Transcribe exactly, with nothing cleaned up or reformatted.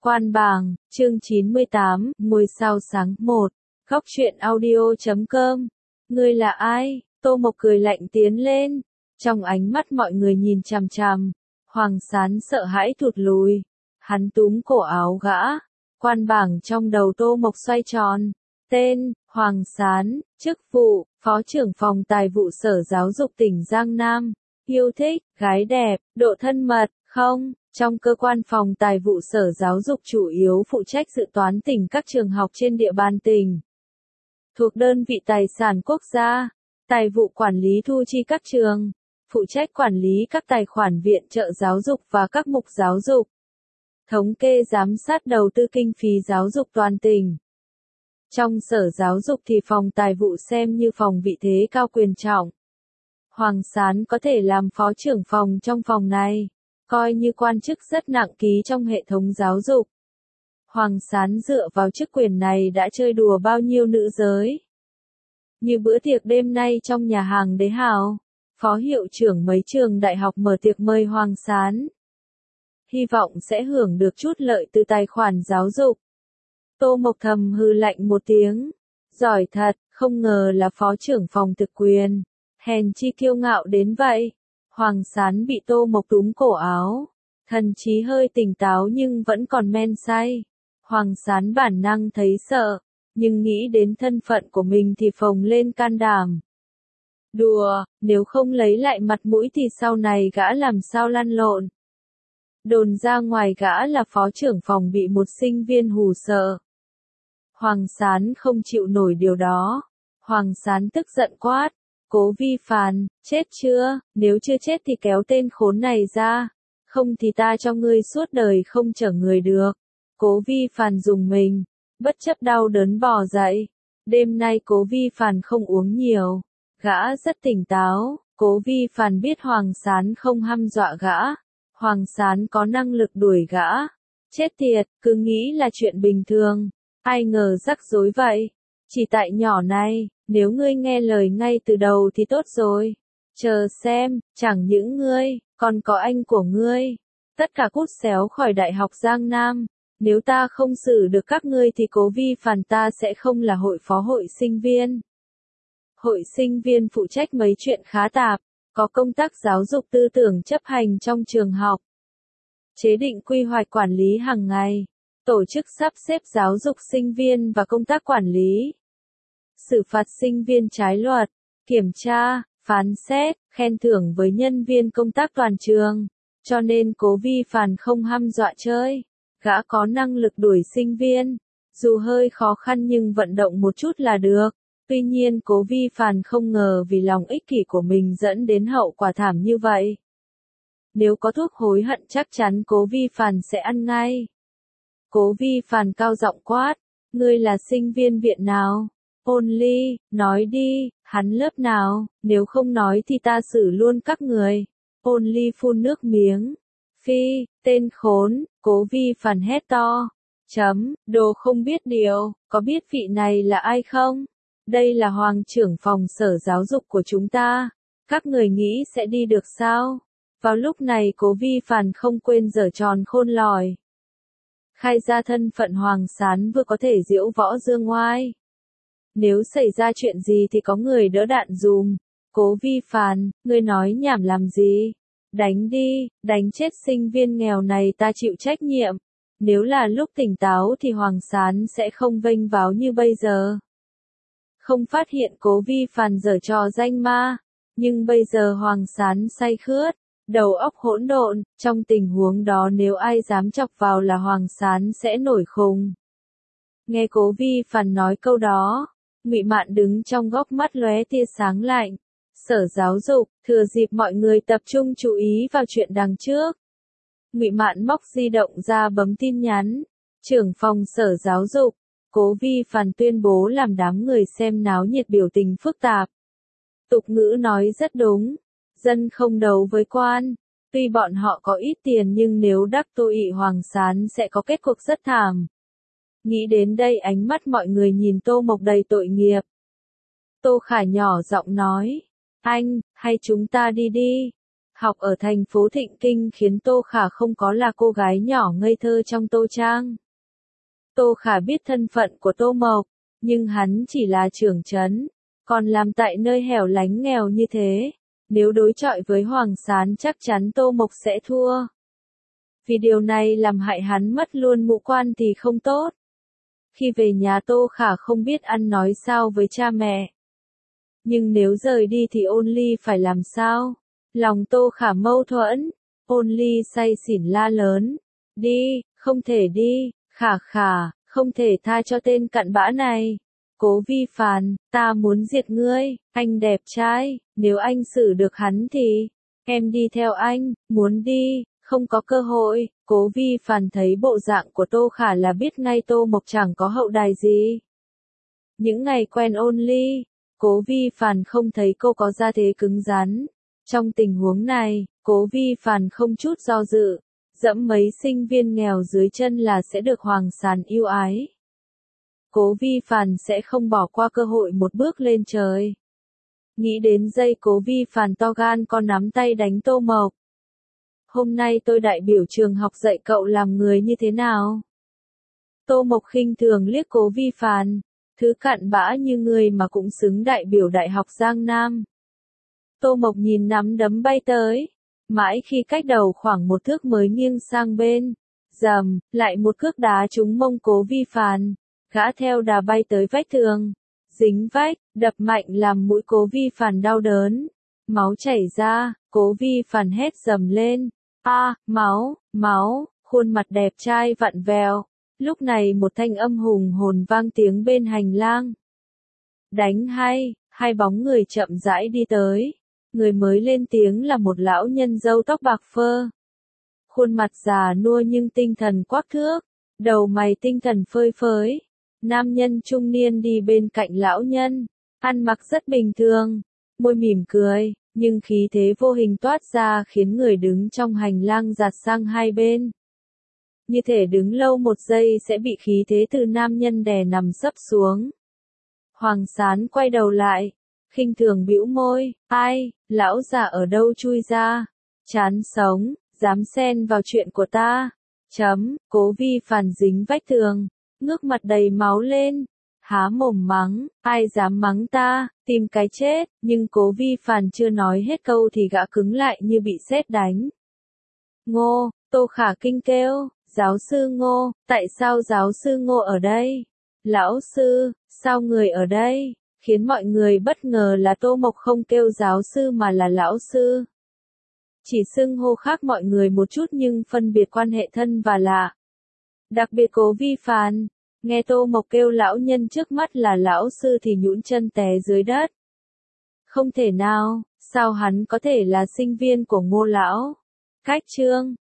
Quan bảng, chương chín mươi tám, ngôi sao sáng một, góc truyện audio chấm com. Ngươi là ai? Tô Mộc cười lạnh tiến lên. Trong ánh mắt mọi người nhìn chằm chằm. Hoàng Sán sợ hãi thụt lùi. Hắn túm cổ áo gã. Quan bảng trong đầu Tô Mộc xoay tròn. Tên, Hoàng Sán, chức vụ, Phó trưởng phòng tài vụ Sở Giáo dục tỉnh Giang Nam. Yêu thích, gái đẹp, độ thân mật, không. Trong cơ quan phòng tài vụ Sở Giáo dục chủ yếu phụ trách dự toán tỉnh các trường học trên địa bàn tỉnh. Thuộc đơn vị tài sản quốc gia, tài vụ quản lý thu chi các trường, phụ trách quản lý các tài khoản viện trợ giáo dục và các mục giáo dục. Thống kê giám sát đầu tư kinh phí giáo dục toàn tỉnh. Trong Sở Giáo dục thì phòng tài vụ xem như phòng vị thế cao quyền trọng. Hoàng Sán có thể làm phó trưởng phòng trong phòng này, coi như quan chức rất nặng ký trong hệ thống giáo dục. Hoàng Sán dựa vào chức quyền này đã chơi đùa bao nhiêu nữ giới. Như bữa tiệc đêm nay trong nhà hàng Đế Hào, phó hiệu trưởng mấy trường đại học mở tiệc mời Hoàng Sán. Hy vọng sẽ hưởng được chút lợi từ tài khoản giáo dục. Tô Mộc thầm hư lạnh một tiếng. Giỏi thật, không ngờ là phó trưởng phòng thực quyền. Hèn chi kiêu ngạo đến vậy. Hoàng Sán bị Tô Mộc túm cổ áo. Thần trí hơi tỉnh táo nhưng vẫn còn men say. Hoàng Sán bản năng thấy sợ, nhưng nghĩ đến thân phận của mình thì phồng lên can đảm. Đùa, nếu không lấy lại mặt mũi thì sau này gã làm sao lăn lộn. Đồn ra ngoài gã là phó trưởng phòng bị một sinh viên hù sợ. Hoàng Sán không chịu nổi điều đó. Hoàng Sán tức giận quát. Cố Vi Phàn, chết chưa? Nếu chưa chết thì kéo tên khốn này ra. Không thì ta cho ngươi suốt đời không chở người được. Cố Vi Phàn dùng mình, bất chấp đau đớn bò dậy. Đêm nay Cố Vi Phàn không uống nhiều. Gã rất tỉnh táo. Cố Vi Phàn biết Hoàng Sán không hăm dọa gã. Hoàng Sán có năng lực đuổi gã. Chết tiệt, cứ nghĩ là chuyện bình thường. Ai ngờ rắc rối vậy. Chỉ tại nhỏ này, nếu ngươi nghe lời ngay từ đầu thì tốt rồi. Chờ xem, chẳng những ngươi, còn có anh của ngươi. Tất cả cút xéo khỏi Đại học Giang Nam. Nếu ta không xử được các ngươi thì Cố Vi Phàn ta sẽ không là hội phó hội sinh viên. Hội sinh viên phụ trách mấy chuyện khá tạp, có công tác giáo dục tư tưởng chấp hành trong trường học. Chế định quy hoạch quản lý hàng ngày. Tổ chức sắp xếp giáo dục sinh viên và công tác quản lý. Xử phạt sinh viên trái luật, kiểm tra, phán xét, khen thưởng với nhân viên công tác toàn trường. Cho nên Cố Vi Phàn không hăm dọa chơi. Gã có năng lực đuổi sinh viên. Dù hơi khó khăn nhưng vận động một chút là được. Tuy nhiên Cố Vi Phàn không ngờ vì lòng ích kỷ của mình dẫn đến hậu quả thảm như vậy. Nếu có thuốc hối hận chắc chắn Cố Vi Phàn sẽ ăn ngay. Cố Vi Phàn cao giọng quát. Ngươi là sinh viên viện nào? Ôn Ly, nói đi, hắn lớp nào? Nếu không nói thì ta xử luôn các người. Ôn Ly phun nước miếng. Phi, tên khốn, Cố Vi Phàn hét to. Chấm, đồ không biết điều, có biết vị này là ai không? Đây là Hoàng trưởng phòng Sở Giáo dục của chúng ta. Các người nghĩ sẽ đi được sao? Vào lúc này Cố Vi Phàn không quên giở tròn khôn lỏi. Khai ra thân phận Hoàng Sán vừa có thể diễu võ dương ngoai. Nếu xảy ra chuyện gì thì có người đỡ đạn dùm. Cố Vi Phàn, ngươi nói nhảm làm gì? Đánh đi, đánh chết sinh viên nghèo này ta chịu trách nhiệm. Nếu là lúc tỉnh táo thì Hoàng Sán sẽ không vênh váo như bây giờ. Không phát hiện Cố Vi Phàn giở trò danh ma. Nhưng bây giờ Hoàng Sán say khướt, đầu óc hỗn độn, trong tình huống đó nếu ai dám chọc vào là Hoàng Sán sẽ nổi khùng. Nghe Cố Vi Phàn nói câu đó, Ngụy Mạn đứng trong góc mắt lóe tia sáng lạnh. Sở Giáo dục, thừa dịp mọi người tập trung chú ý vào chuyện đằng trước. Ngụy Mạn móc di động ra bấm tin nhắn. Trưởng phòng Sở Giáo dục, Cố Vi Phàn tuyên bố làm đám người xem náo nhiệt biểu tình phức tạp. Tục ngữ nói rất đúng. Dân không đấu với quan. Tuy bọn họ có ít tiền nhưng nếu đắc tội Hoàng Sán sẽ có kết cục rất thảm. Nghĩ đến đây ánh mắt mọi người nhìn Tô Mộc đầy tội nghiệp. Tô Khải nhỏ giọng nói. Anh, hay chúng ta đi đi. Học ở thành phố Thịnh Kinh khiến Tô Khả không có là cô gái nhỏ ngây thơ trong Tô Trang. Tô Khả biết thân phận của Tô Mộc, nhưng hắn chỉ là trưởng trấn, còn làm tại nơi hẻo lánh nghèo như thế. Nếu đối chọi với Hoàng Sán chắc chắn Tô Mộc sẽ thua. Vì điều này làm hại hắn mất luôn mũ quan thì không tốt. Khi về nhà Tô Khả không biết ăn nói sao với cha mẹ. Nhưng nếu rời đi thì Ôn Ly phải làm sao? Lòng Tô Khả mâu thuẫn. Ôn Ly say xỉn la lớn. Đi, không thể đi, Khả Khả, không thể tha cho tên cặn bã này. Cố Vi Phàn, ta muốn diệt ngươi, anh đẹp trai, nếu anh xử được hắn thì, em đi theo anh, muốn đi, không có cơ hội. Cố Vi Phàn thấy bộ dạng của Tô Khả là biết ngay Tô Mộc chẳng có hậu đài gì. Những ngày quen Ôn Ly, Cố Vi Phàn không thấy cô có gia thế cứng rắn. Trong tình huống này, Cố Vi Phàn không chút do dự, dẫm mấy sinh viên nghèo dưới chân là sẽ được Hoàng Sán yêu ái. Cố Vi Phàn sẽ không bỏ qua cơ hội một bước lên trời. Nghĩ đến giây Cố Vi Phàn to gan con nắm tay đánh Tô Mộc. Hôm nay tôi đại biểu trường học dạy cậu làm người như thế nào? Tô Mộc khinh thường liếc Cố Vi Phàn, thứ cặn bã như người mà cũng xứng đại biểu Đại học Giang Nam. Tô Mộc nhìn nắm đấm bay tới, mãi khi cách đầu khoảng một thước mới nghiêng sang bên, rầm, lại một cước đá trúng mông Cố Vi Phàn, gã theo đà bay tới vách tường, dính vách, đập mạnh làm mũi Cố Vi Phàn đau đớn, máu chảy ra, Cố Vi Phàn hét dầm lên, a, máu, máu, khuôn mặt đẹp trai vặn vẹo. Lúc này một thanh âm hùng hồn vang tiếng bên hành lang. Đánh hay, hai bóng người chậm rãi đi tới. Người mới lên tiếng là một lão nhân râu tóc bạc phơ. Khuôn mặt già nua nhưng tinh thần quắc thước, đầu mày tinh thần phơi phới. Nam nhân trung niên đi bên cạnh lão nhân, ăn mặc rất bình thường, môi mỉm cười, nhưng khí thế vô hình toát ra khiến người đứng trong hành lang giạt sang hai bên. Như thể đứng lâu một giây sẽ bị khí thế từ nam nhân đè nằm sấp xuống. Hoàng Sán quay đầu lại, khinh thường bĩu môi, ai, lão già ở đâu chui ra, chán sống, dám xen vào chuyện của ta. Chấm, Cố Vi Phàn dính vách tường, ngước mặt đầy máu lên, há mồm mắng, ai dám mắng ta, tìm cái chết, nhưng Cố Vi Phàn chưa nói hết câu thì gã cứng lại như bị sét đánh. Ngô, Tô Khả kinh kêu, giáo sư Ngô, tại sao giáo sư Ngô ở đây? Lão sư, sao người ở đây? Khiến mọi người bất ngờ là Tô Mộc không kêu giáo sư mà là lão sư. Chỉ xưng hô khác mọi người một chút nhưng phân biệt quan hệ thân và lạ. Đặc biệt Cố Vi Phàn, nghe Tô Mộc kêu lão nhân trước mắt là lão sư thì nhũn chân té dưới đất. Không thể nào, sao hắn có thể là sinh viên của Ngô lão? Cách chương